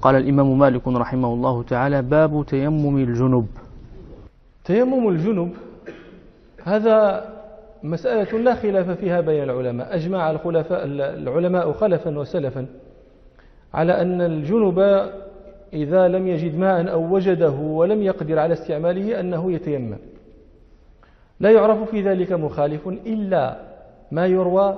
قال الإمام مالك رحمه الله تعالى: باب تيمم الجنب. تيمم الجنب هذا مسألة لا خلاف فيها بين العلماء. أجمع العلماء خلفا وسلفا على أن الجنب إذا لم يجد ماء أو وجده ولم يقدر على استعماله أنه يتيمم. لا يعرف في ذلك مخالف إلا ما يروى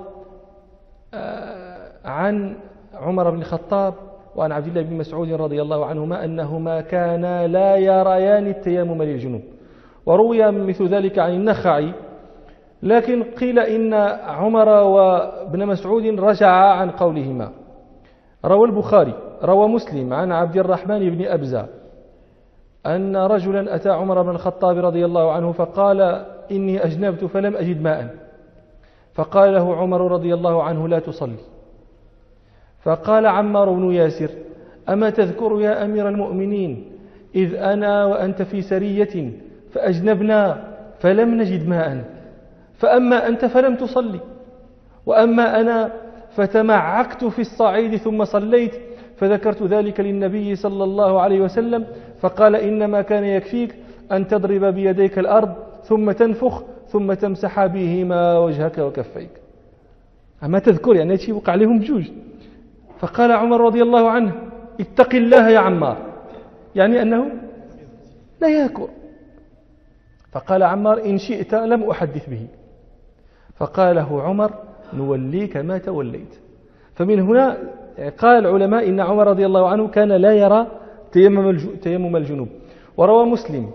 عن عمر بن الخطاب وعن عبد الله بن مسعود رضي الله عنهما أنهما كانا لا يريان التيمم للجنوب، وروي مثل ذلك عن النخعي، لكن قيل إن عمر وابن مسعود رجع عن قولهما. روى البخاري روى مسلم عن عبد الرحمن بن أبزة أن رجلا أتى عمر بن الخطاب رضي الله عنه فقال: إني أجنبت فلم أجد ماء، فقال له عمر رضي الله عنه: لا تصلي. فقال عمار بن ياسر: أما تذكر يا أمير المؤمنين إذ أنا وأنت في سرية فأجنبنا فلم نجد ماء، فأما أنت فلم تصلي، وأما أنا فتمعكت في الصعيد ثم صليت، فذكرت ذلك للنبي صلى الله عليه وسلم فقال: إنما كان يكفيك أن تضرب بيديك الأرض ثم تنفخ ثم تمسح بهما وجهك وكفيك. أما تذكر يعني شيء وقع لهم بجوج. فقال عمر رضي الله عنه: اتق الله يا عمار، يعني أنه لا يذكر. فقال عمار: إن شئت لم أحدث به. فقال له عمر: نوليك ما توليت. فمن هنا قال العلماء إن عمر رضي الله عنه كان لا يرى تيمم الجنوب. وروى مسلم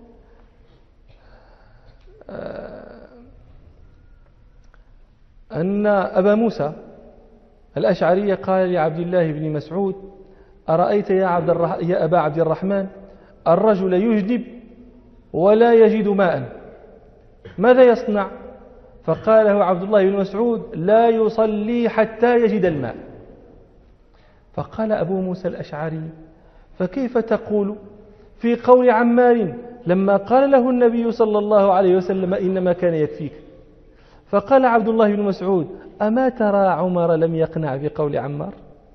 أن أبا موسى الأشعري قال لعبد الله بن مسعود: أرأيت يا أبا عبد الرحمن الرجل يجنب ولا يجد ماء، ماذا يصنع؟ فقال له عبد الله بن مسعود: لا يصلي حتى يجد الماء. فقال أبو موسى الأشعري: فكيف تقول في قول عمار لما قال له النبي صلى الله عليه وسلم إنما كان يكفيك؟ فقال عبد الله بن مسعود: أما ترى عمر لم يقنع بقول عمار؟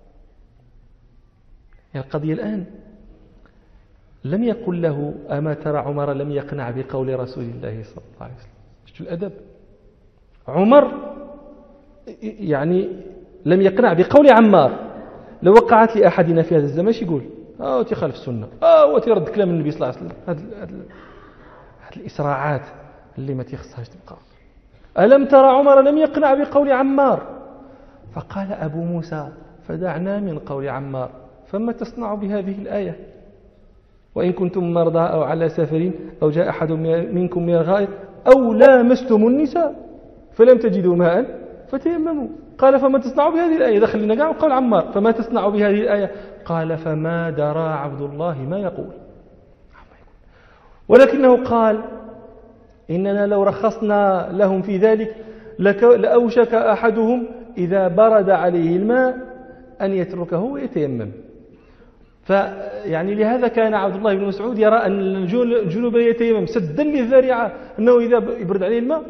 يعني القضية الآن لم يقل له: أما ترى عمر لم يقنع بقول رسول الله صلى الله عليه وسلم. شو الأدب؟ عمر يعني لم يقنع بقول عمار. لو وقعت لأحدنا في هذا الزمان يقول: تخالف السنة، وترد كلام النبي صلى الله عليه وسلم. هذه الإسراعات اللي ما تخصهاش تبقى. ألم ترى عمر لم يقنع بقول عمار؟ فقال أبو موسى: فدعنا من قول عمار، فما تصنع بهذه الآية؟ وإن كنتم مرضى أو على سفر أو جاء أحد منكم من الغائط أو لامستم النساء فلم تجدوا ماء فتيمموا. قال: فما تصنع بهذه الآية؟ دخلنا قاعد قول عمار. فما تصنع بهذه الآية؟ قال: فما درى عبد الله ما يقول. ولكنه قال: إننا لو رخصنا لهم في ذلك لأوشك أحدهم إذا برد عليه الماء أن يتركه ويتيمم. فيعني لهذا كان عبد الله بن مسعود يرى أن الجنوب يتيمم سدا للذريعة، أنه إذا يبرد عليه الماء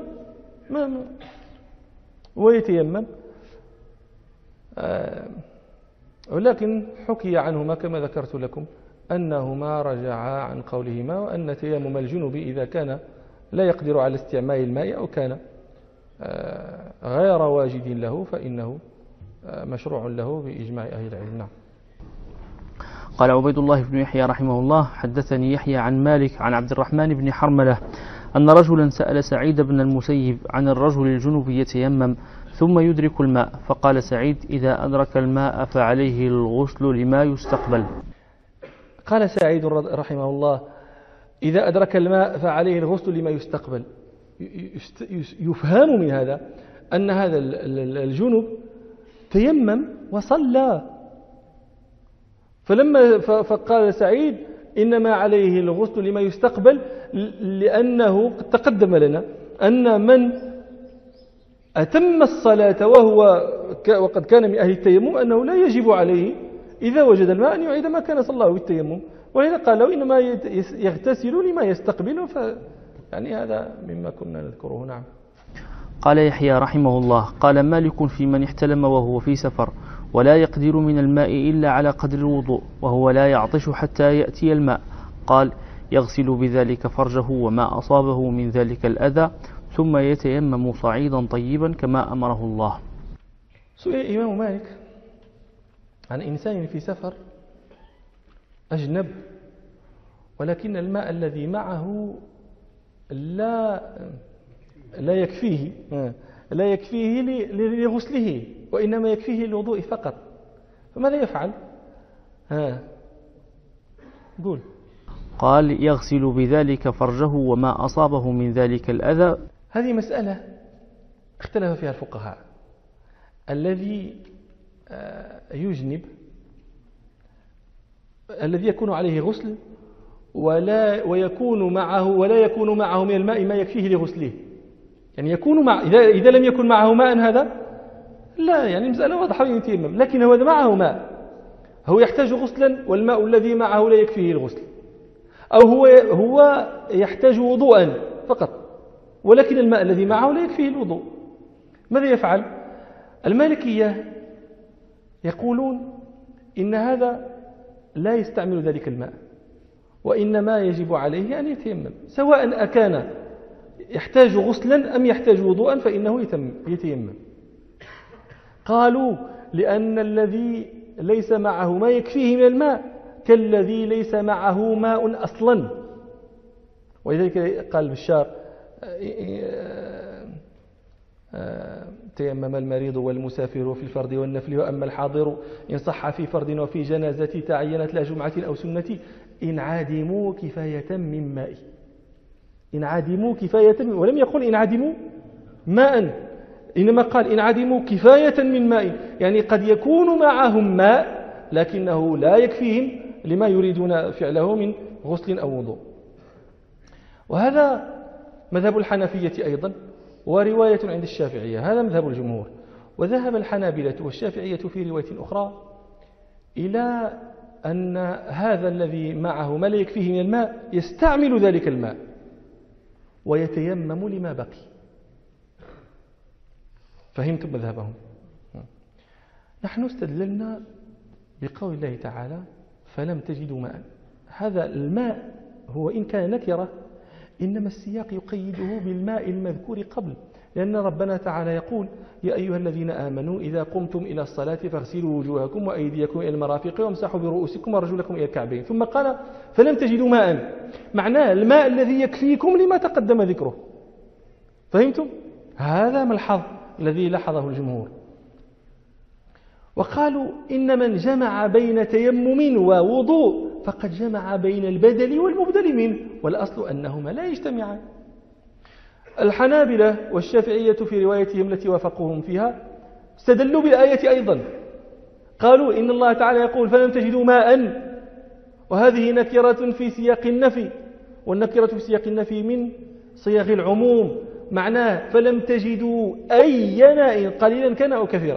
ويتيمم. ولكن حكي عنهما كما ذكرت لكم أنهما رجعا عن قولهما، وأن تيمم الجنوب إذا كان لا يقدر على استعمال الماء أو كان غير واجد له فإنه مشروع له بإجماع أهل العلم. نعم. قال عبيد الله بن يحيى رحمه الله: حدثني يحيى عن مالك عن عبد الرحمن بن حرملة أن رجلا سأل سعيد بن المسيب عن الرجل الجنوب يتيمم ثم يدرك الماء، فقال سعيد: إذا أدرك الماء فعليه الغسل لما يستقبل. قال سعيد رحمه الله: إذا أدرك الماء فعليه الغسل لما يستقبل. يفهم من هذا أن هذا الجنوب تيمم وصلى. فقال سعيد: إنما عليه الغسل لما يستقبل، لأنه قد تقدم لنا أن من أتم الصلاة وقد كان من أهل التيمم أنه لا يجب عليه إذا وجد الماء أن يعيد ما كان صلاه بالتيمم. ولذا قال له: إنما يغتسل لما يستقبله. يعني هذا مما كنا نذكره. نعم. قال يحيى رحمه الله: قال مالك في من احتلم وهو في سفر ولا يقدر من الماء إلا على قدر الوضوء، وهو لا يعطش حتى يأتي الماء. قال: يغسل بذلك فرجه وما أصابه من ذلك الأذى، ثم يتيمم صعيدا طيبا كما أمره الله. سئل الإمام مالك عن إنسان في سفر أجنب، ولكن الماء الذي معه لا يكفيه لغسله، وإنما يكفيه للوضوء فقط، فماذا يفعل؟ قول. قال: يغسل بذلك فرجه وما أصابه من ذلك الأذى. هذه مسألة اختلف فيها الفقهاء. الذي يجنب، الذي يكون عليه غسل ولا يكون معه من الماء ما يكفيه لغسله، يعني يكون إذا لم يكن معه ماء هذا لا، يعني المسألة واضحة يتيمم، لكن هو معه ماء، هو يحتاج غسلا والماء الذي معه لا يكفيه الغسل، أو هو يحتاج وضوءا فقط ولكن الماء الذي معه لا يكفيه الوضوء، ماذا يفعل؟ المالكية يقولون إن هذا لا يستعمل ذلك الماء، وإنما يجب عليه أن يتيمم، سواء أكان يحتاج غسلا أم يحتاج وضوءا فإنه يتيمم. قالوا لأن الذي ليس معه ما يكفيه من الماء كالذي ليس معه ماء أصلا، ولذلك قال بشار: تيمم المريض والمسافر في الفرض والنفل، وأما الحاضر إن صح في فرض وفي جنازة تعينت لا جمعة أو سنة إن عدموا كفاية من ماء. إن عدموا كفاية من، ولم يقل إن عدموا ماء، إنما قال إن عدموا كفاية من ماء، يعني قد يكون معهم ماء لكنه لا يكفيهم لما يريدون فعله من غسل أو وضوء. وهذا مذهب الحنفية أيضا، ورواية عند الشافعية، هذا مذهب الجمهور. وذهب الحنابلة والشافعية في رواية أخرى إلى أن هذا الذي معه ما لا يكفيه من الماء يستعمل ذلك الماء ويتيمم لما بقي. فهمتم مذهبهم؟ نحن استدللنا بقول الله تعالى: فلم تجدوا ماء. هذا الماء هو إن كان نكرة إنما السياق يقيده بالماء المذكور قبل، لأن ربنا تعالى يقول: يا أيها الذين آمنوا إذا قمتم إلى الصلاة فاغسلوا وجوهكم وأيديكم إلى المرافق وامسحوا برؤوسكم وارجلكم إلى الكعبين، ثم قال: فلم تجدوا ماء، معناه الماء الذي يكفيكم لما تقدم ذكره. فهمتم؟ هذا ملحظ الذي لاحظه الجمهور. وقالوا إن من جمع بين تيمم ووضوء فقد جمع بين البدل والمبدل منه، والأصل أنهما لا يجتمعان. الحنابلة والشافعية في روايتهم التي وافقوهم فيها استدلوا بالآية أيضا، قالوا إن الله تعالى يقول: فلم تجدوا ماء، وهذه نكرة في سياق النفي، والنكرة في سياق النفي من صيغ العموم، معناه فلم تجدوا أي ماء قليلا كان أو كثيرا.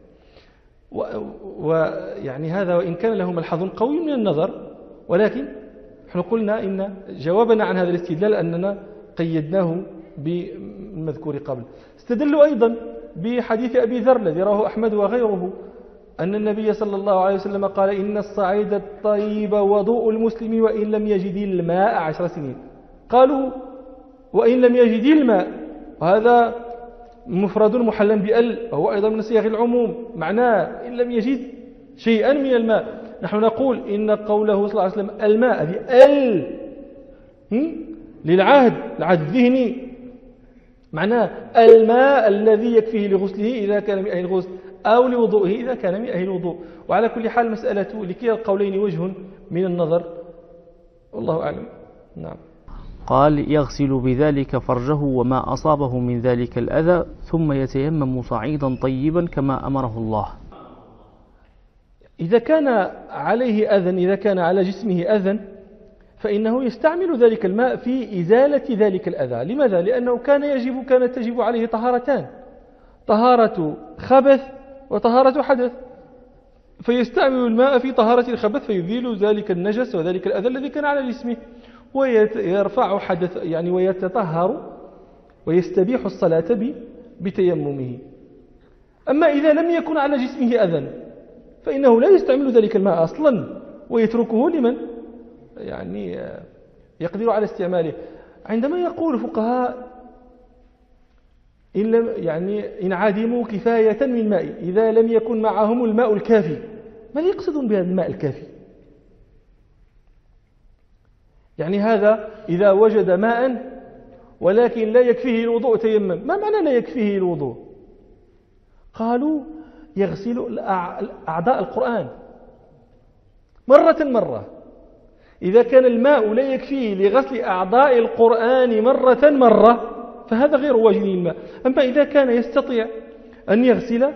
ويعني هذا وإن كان له ملحظ قوي من النظر، ولكن نحن قلنا إن جوابنا عن هذا الاستدلال أننا قيدناه بالمذكور قبل. استدلوا أيضا بحديث أبي ذر الذي رواه أحمد وغيره أن النبي صلى الله عليه وسلم قال: إن الصعيد الطيب وضوء المسلم وإن لم يجد الماء 10 سنين. قالوا: وإن لم يجد الماء، وهذا مفرد محلا بأل، وهو أيضا من صيغ العموم، معناه إن لم يجد شيئا من الماء. نحن نقول إن قوله صلى الله عليه وسلم الماء، هذه أل للعهد، العهد الذهني، معناه الماء الذي يكفيه لغسله إذا كان من أهل الغسل، أو لوضوئه إذا كان من أهل الوضوء. وعلى كل حال مسألة لكلا القولين وجه من النظر، والله أعلم. نعم. قال: يغسل بذلك فرجه وما أصابه من ذلك الأذى، ثم يتيمم صعيدا طيبا كما أمره الله. إذا كان عليه أذى، إذا كان على جسمه أذى، فإنه يستعمل ذلك الماء في إزالة ذلك الأذى. لماذا؟ لأنه كانت تجب عليه طهارتان: طهارة خبث وطهارة حدث، فيستعمل الماء في طهارة الخبث فيزيل ذلك النجس وذلك الأذى الذي كان على جسمه، ويرفع حدث، يعني ويتطهر ويستبيح الصلاة بتيممه. أما إذا لم يكن على جسمه أذى، فإنه لا يستعمل ذلك الماء أصلا ويتركه لمن يعني يقدر على استعماله. عندما يقول الفقهاء إن عدموا كفاية من ماء، إذا لم يكن معهم الماء الكافي، ماذا يقصدون بهذا الماء الكافي؟ يعني هذا إذا وجد ماء ولكن لا يكفيه الوضوء تيمم. ما معنى لا يكفيه الوضوء؟ قالوا يغسل أعضاء القرآن مرة. إذا كان الماء لا يكفيه لغسل أعضاء القرآن مرة فهذا غير واجب الماء. أما إذا كان يستطيع أن يغسل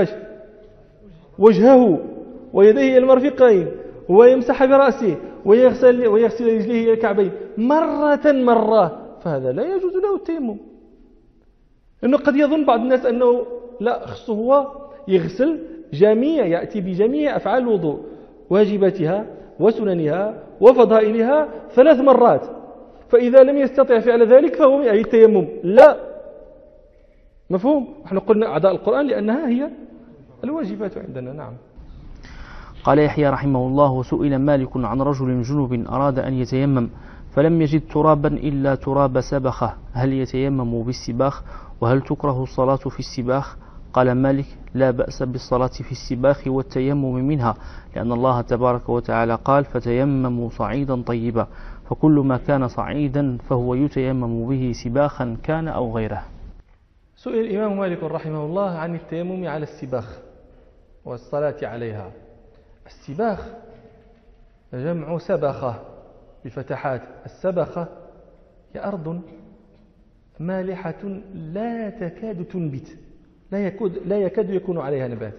وجهه ويديه إلى المرفقين ويمسح برأسه ويغسل رجليه إلى الكعبين مرة فهذا لا يجوز له التيمم. لأنه قد يظن بعض الناس أنه لا، خصه هو يغسل يأتي بجميع أفعال الوضوء، واجباتها وسننها وفضائلها 3 مرات، فإذا لم يستطع فعل ذلك فهو من أهل التيمم. لا، مفهوم؟ نحن قلنا أعضاء القرآن لأنها هي الواجبات عندنا. نعم. قال يحيى رحمه الله: سئل مالك عن رجل جنب أراد أن يتيمم فلم يجد ترابا إلا تراب سبخة، هل يتيمم بالسباخ؟ وهل تكره الصلاة في السباخ؟ قال مالك: لا بأس بالصلاة في السباخ والتيمم منها، لأن الله تبارك وتعالى قال: فتيمموا صعيدا طيبا، فكل ما كان صعيدا فهو يتيمم به سباخا كان أو غيره. سئل الإمام مالك رحمه الله عن التيمم على السباخ والصلاة عليها. السباخ جمع سبخة بفتحات. السبخة هي أرض مالحة لا تكاد تنبت، لا يكاد يكون عليها نبات.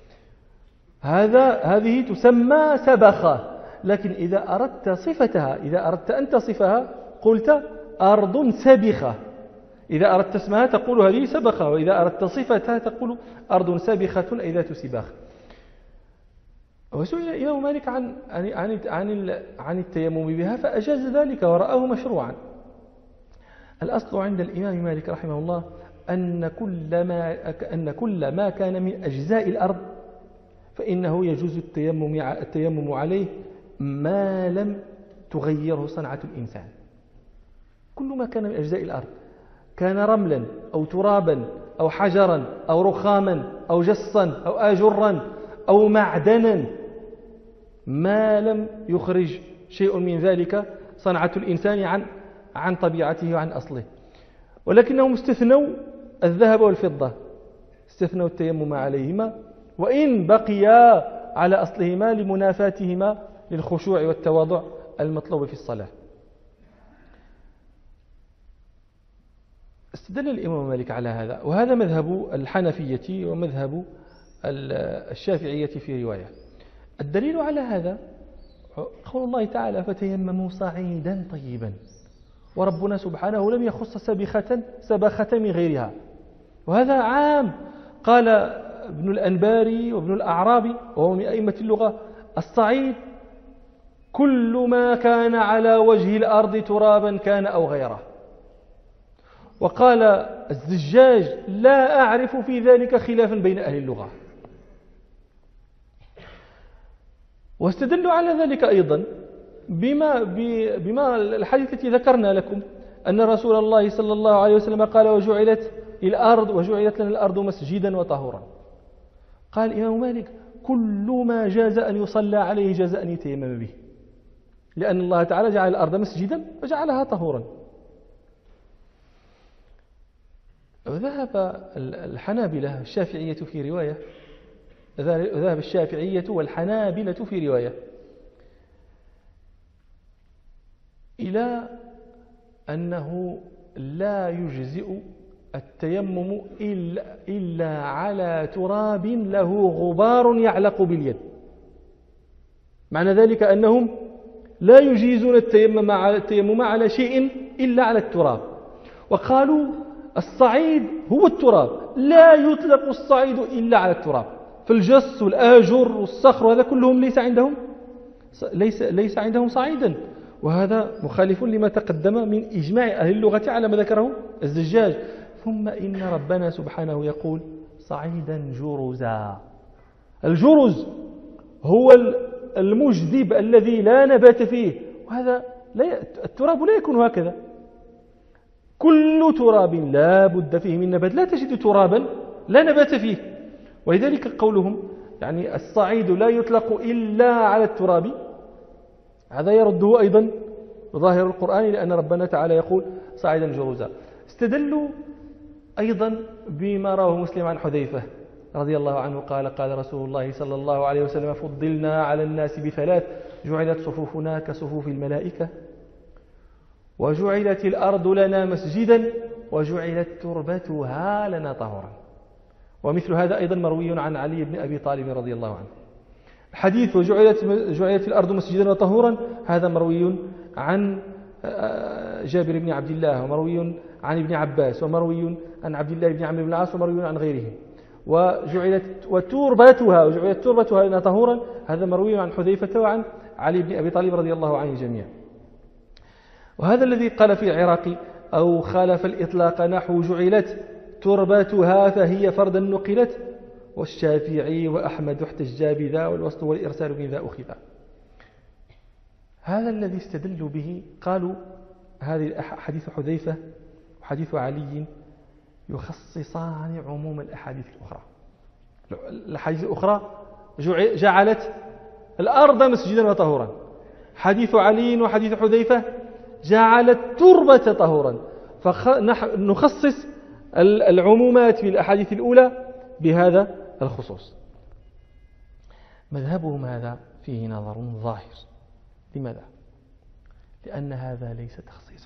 هذه تسمى سبخة. لكن إذا أردت صفتها، إذا أردت أن تصفها قلت أرض سبخة. إذا أردت اسمها تقول هذه سبخة، وإذا أردت صفتها تقول أرض سبخة أي ذات سباخ. وسئل الإمام مالك عن التيمم بها فأجاز ذلك ورآه مشروعا. الأصل عند الإمام مالك رحمه الله أن كل ما كان من أجزاء الأرض فإنه يجوز التيمم عليه ما لم تغيره صنعة الإنسان. كل ما كان من أجزاء الأرض، كان رملا أو ترابا أو حجرا أو رخاما أو جصا أو آجرا أو معدنا، ما لم يخرج شيء من ذلك صنعة الإنسان عن طبيعته وعن أصله. ولكنهم استثنوا الذهب والفضة، استثنوا التيمم عليهما وإن بقيا على أصلهما لمنافاتهما للخشوع والتواضع المطلوب في الصلاة. استدل الإمام مالك على هذا، وهذا مذهب الحنفية ومذهب الشافعية في رواية. الدليل على هذا قول الله تعالى: فتيمموا صعيدا طيبا، وربنا سبحانه لم يخص سبخة من غيرها، وهذا عام. قال ابن الأنباري وابن الأعرابي وهو من أئمة اللغة: الصعيد كل ما كان على وجه الأرض ترابا كان أو غيره. وقال الزجاج: لا أعرف في ذلك خلافا بين أهل اللغة. واستدلوا على ذلك أيضا بما الحديث التي ذكرنا لكم أن رسول الله صلى الله عليه وسلم قال: وجعلت لنا الأرض مسجدا وطهورا. قال الإمام مالك: كل ما جاز أن يصلى عليه جاز أن يتيمم به، لأن الله تعالى جعل الأرض مسجدا وجعلها طهورا. وذهب الحنابلة الشافعية في رواية، ذهب الشافعية والحنابلة في رواية إلى أنه لا يجزئ التيمم إلا على تراب له غبار يعلق باليد. معنى ذلك أنهم لا يجيزون التيمم على شيء إلا على التراب. وقالوا: الصعيد هو التراب، لا يطلق الصعيد إلا على التراب. فالجص والآجر والصخر هذا كلهم ليس عندهم صعيدا، وهذا مخالف لما تقدم من إجماع أهل اللغة على ما ذكره الزجاج. ثم إن ربنا سبحانه يقول: صعيدا جرزا. الجرز هو المجذب الذي لا نبات فيه، وهذا التراب لا يكون هكذا. كل تراب لا بد فيه من نبات، لا تجد ترابا لا نبات فيه. ولذلك قولهم يعني الصعيد لا يطلق إلا على التراب، هذا يرده أيضا ظاهر القرآن، لأن ربنا تعالى يقول صعيدا جرزا. استدلوا أيضا بما رواه مسلم عن حذيفة رضي الله عنه قال قال رسول الله صلى الله عليه وسلم: فضلنا على الناس بثلاث: جعلت صفوفنا كصفوف الملائكة، وجعلت الأرض لنا مسجدا، وجعلت تربتها لنا طهورا. ومثل هذا أيضا مروي عن علي بن أبي طالب رضي الله عنه. حديث جعلت الأرض مسجدا وطهورا هذا مروي عن جابر بن عبد الله، ومروي عن ابن عباس، ومروي عن عبد الله بن عمرو بن العاص، ومروي عن غيرهم. وجعلت تربتها لنا طهورا هذا مروي عن حذيفة وعن علي بن أبي طالب رضي الله عنه جميعا. وهذا الذي قال في العراقي أو خالف الإطلاق نحو جعلت تربتها فهي فردا نقلت، والشافعي وأحمد احتجا بذا، والوسط والإرسال من ذا أخذا. هذا الذي استدلوا به قالوا هذه حديث حذيفة وحديث علي يخصصان عموم الأحاديث الأخرى. الأحاديث الأخرى جعلت الأرض مسجدا وطهورا، حديث علي وحديث حذيفة جعل التربة طهورا، فنخصص العمومات في الأحاديث الأولى بهذا الخصوص. مذهبهم هذا فيه نظر ظاهر. لماذا؟ لأن هذا ليس تخصيصا.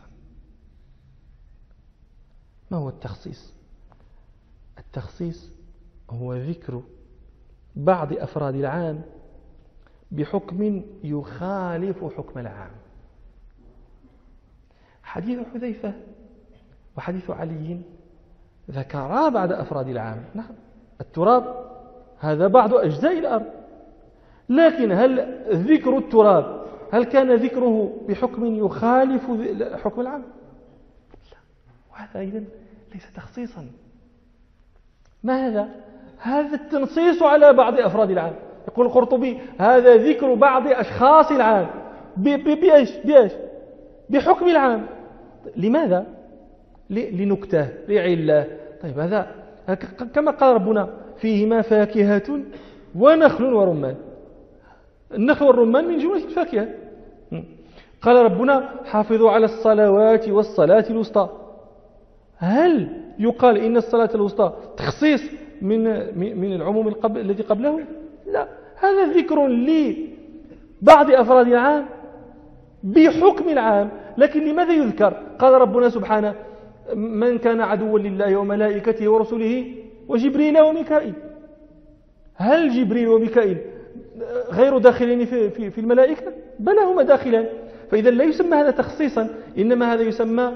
ما هو التخصيص؟ التخصيص هو ذكر بعض أفراد العام بحكم يخالف حكم العام. حديث حذيفة وحديث علي ذكرا بعض أفراد العام. نعم، التراب هذا بعض أجزاء الأرض، لكن هل ذكر التراب هل كان ذكره بحكم يخالف حكم العام؟ لا. وهذا أيضا ليس تخصيصا. ما هذا؟ هذا التنصيص على بعض أفراد العام. يقول القرطبي هذا ذكر بعض أشخاص العام بإيش؟ بحكم العام. لماذا؟ لنكتة، لعلة. طيب هذا كما قال ربنا: فيهما فاكهة ونخل ورمان. النخل والرمان من جملة الفاكهة. قال ربنا: حافظوا على الصلوات والصلاة الوسطى. هل يقال إن الصلاة الوسطى تخصيص من العموم الذي قبله؟ لا، هذا ذكر لبعض أفراد العام بحكم العام. لكن لماذا يذكر؟ قال ربنا سبحانه: من كان عدوا لله وملائكته ورسله وجبريل وميكائيل. هل جبريل وميكائيل غير داخلين في الملائكة؟ بل هما داخلان. فإذا لا يسمى هذا تخصيصا، إنما هذا يسمى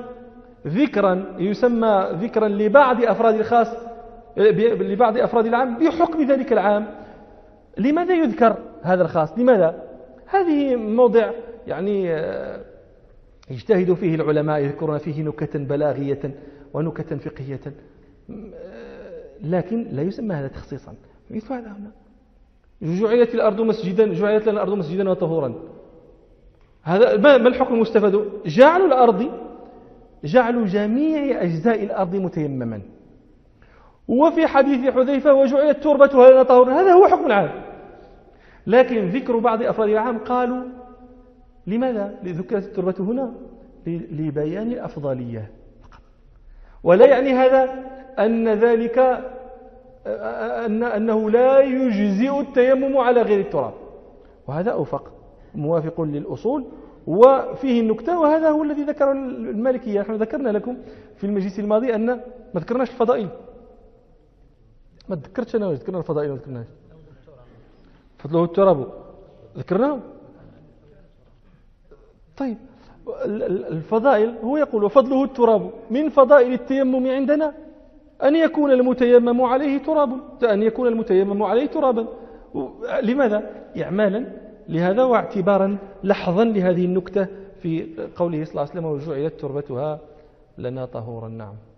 ذكرا لبعض أفراد الخاص، لبعض أفراد العام بحكم ذلك العام. لماذا يذكر هذا الخاص؟ لماذا؟ هذه موضع يعني يجتهد فيه العلماء، يذكرون فيه نكتا بلاغية ونكتا فقهية، لكن لا يسمى هذا تخصيصا. مثل هذا هنا: جعلت لنا الأرض مسجدا وطهورا. هذا ما الحكم المستفاد؟ جعل جميع أجزاء الأرض متيمما. وفي حديث حذيفة: وجعلت تربتها لنا طهورا، هذا هو حكم العام. لكن ذكر بعض أفراد العام قالوا لماذا ذكرت التربة هنا؟ لبيان الأفضلية فقط. ولا يعني هذا أن ذلك أنه لا يجزئ التيمم على غير التراب، وهذا أوفق موافق للأصول وفيه النكتة. وهذا هو الذي ذكره المالكية. نحن ذكرنا لكم في المجلس الماضي أن ما ذكرناش الفضائل. ما ذكرتش أنا، ذكرنا الفضائل، ما ذكرناش فضله التراب، ذكرناه. طيب الفضائل هو يقول: وفضله التراب. من فضائل التيمم عندنا أن يكون المتيمم عليه ترابا. لماذا؟ إعمالا لهذا واعتبارا لحظا لهذه النكتة في قوله صلى الله عليه وسلم: وجعلت تربتها لنا طهورا. نعم.